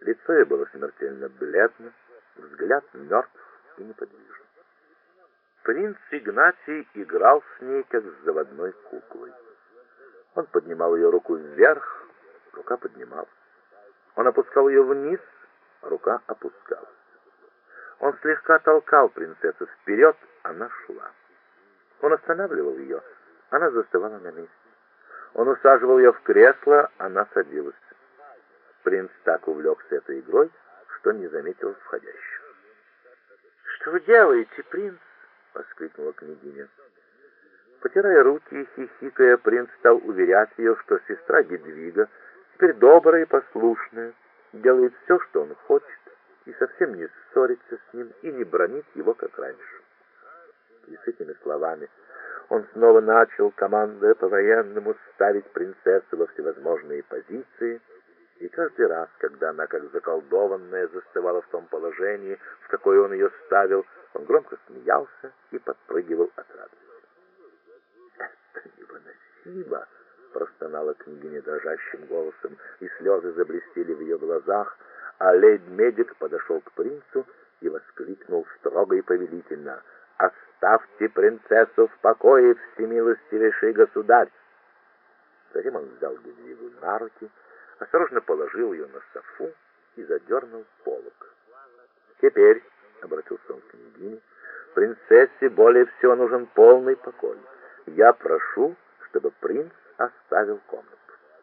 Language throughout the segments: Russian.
Лицо ее было смертельно бледно, взгляд мертв и неподвижен. Принц Игнатий играл с ней, как с заводной куклой. Он поднимал ее руку вверх, рука поднималась. Он опускал ее вниз, рука опускалась. Он слегка толкал принцессу вперед, она шла. Он останавливал ее, она застывала на месте. Он усаживал ее в кресло, она садилась. Принц так увлекся этой игрой, что не заметил входящего. «Что вы делаете, принц?» — воскликнула княгиня. Потирая руки и хихикая, принц стал уверять ее, что сестра Гедвига теперь добрая и послушная, делает все, что он хочет, и совсем не ссорится с ним и не бранит его, как раньше. И с этими словами он снова начал, командуя по-военному, ставить принцессу во всевозможные позиции, и каждый раз, когда она, как заколдованная, застывала в том положении, в какое он ее ставил, он громко смеялся и подпрыгивал от радости. «Это невыносимо!» — простонала княгиня дрожащим голосом, и слезы заблестели в ее глазах, а лейб-медик подошел к принцу и воскликнул строго и повелительно: «Оставьте принцессу в покое, всемилостивейший государь!» Затем он взял Гедвигу на руки, осторожно положил ее на софу и задернул полог. «Теперь», — обратился он к княгине, — «принцессе более всего нужен полный покой. Я прошу, чтобы принц оставил комнату».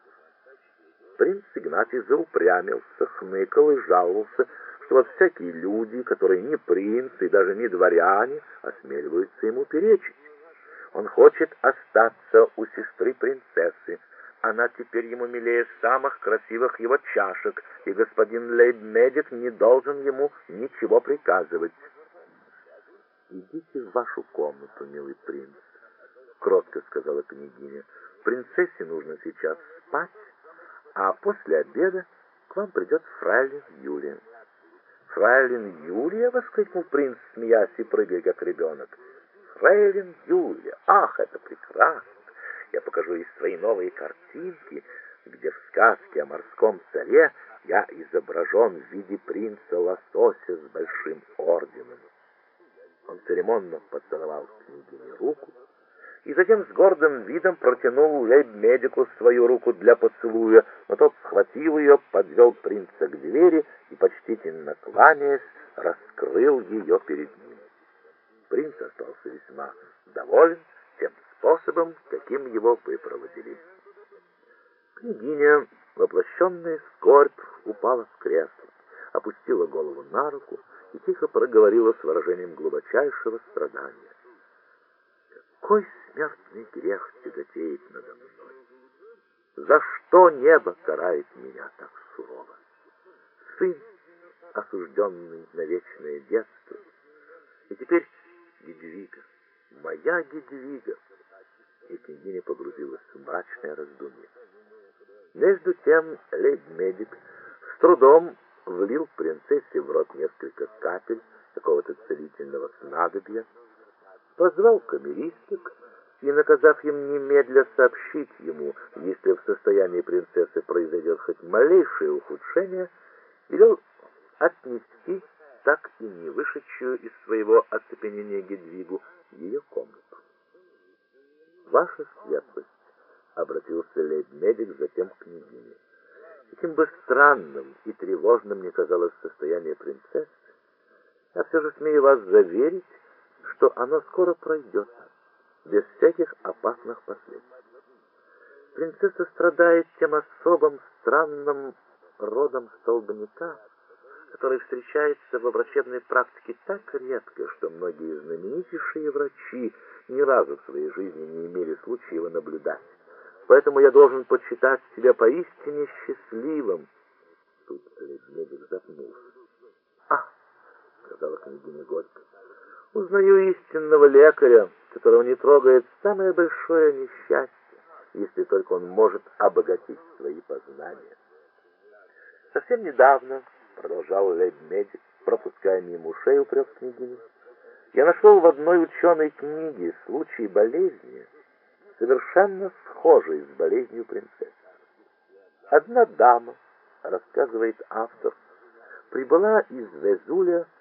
Принц Игнатий заупрямился, хныкал и жаловался, что вот всякие люди, которые не принцы и даже не дворяне, осмеливаются ему перечить. Он хочет остаться у сестры принцессы. Она теперь ему милее самых красивых его чашек, и господин лейб-медик не должен ему ничего приказывать. «Идите в вашу комнату, милый принц», — кротко сказала княгиня. «Принцессе нужно сейчас спать, а после обеда к вам придет фрейлин Юлия». «Фрейлин Юлия?» — воскликнул принц, смеясь и прыгая, как ребенок. «Фрейлин Юлия! Ах, это прекрасно! Я покажу ей свои новые картинки, где в сказке о морском царе я изображен в виде принца-лосося с большим орденом». Он церемонно поцеловал княгине руку и затем с гордым видом протянул лейб-медику свою руку для поцелуя, но тот схватил ее, подвел принца к двери и, почтительно кланяясь, раскрыл ее перед ним. Принц остался весьма доволен тем способом, каким его выпроводили. Княгиня, воплощенная скорбь, упала в кресло, опустила голову на руку и тихо проговорила с выражением глубочайшего страдания: «Какой смертный грех тяготеет надо мной? За что небо карает меня так сурово? Сын, осужденный на вечное детство, и теперь Гедвига, моя Гедвига!» И княгиня погрузилась в мрачное раздумье. Между тем лейб-медик с трудом влил принцессе в рот несколько капель какого-то целительного снадобья, позвал камеристок и, наказав им немедля сообщить ему, если в состоянии принцессы произойдет хоть малейшее ухудшение, велел отнести так и не вышедшую из своего оцепенения Гедвигу в ее комнату. «Ваша светлость», — обратился лейб-медик затем к княгине, — «каким бы странным и тревожным ни казалось состояние принцессы, я все же смею вас заверить, что оно скоро пройдет, без всяких опасных последствий. Принцесса страдает тем особым странным родом столбняка, который встречается во врачебной практике так редко, что многие знаменитейшие врачи ни разу в своей жизни не имели случая его наблюдать. Поэтому я должен почитать себя поистине счастливым». Тут лейб-медик запнулся. «Ах!» — сказала княгиня горько, — «узнаю истинного лекаря, которого не трогает самое большое несчастье, если только он может обогатить свои познания. Совсем недавно, — продолжал лейб-медик, пропуская мимо ушей упрек княгини, — я нашел в одной ученой книге случай болезни, совершенно схожей с болезнью принцессы. Одна дама, — рассказывает автор, прибыла из Везуля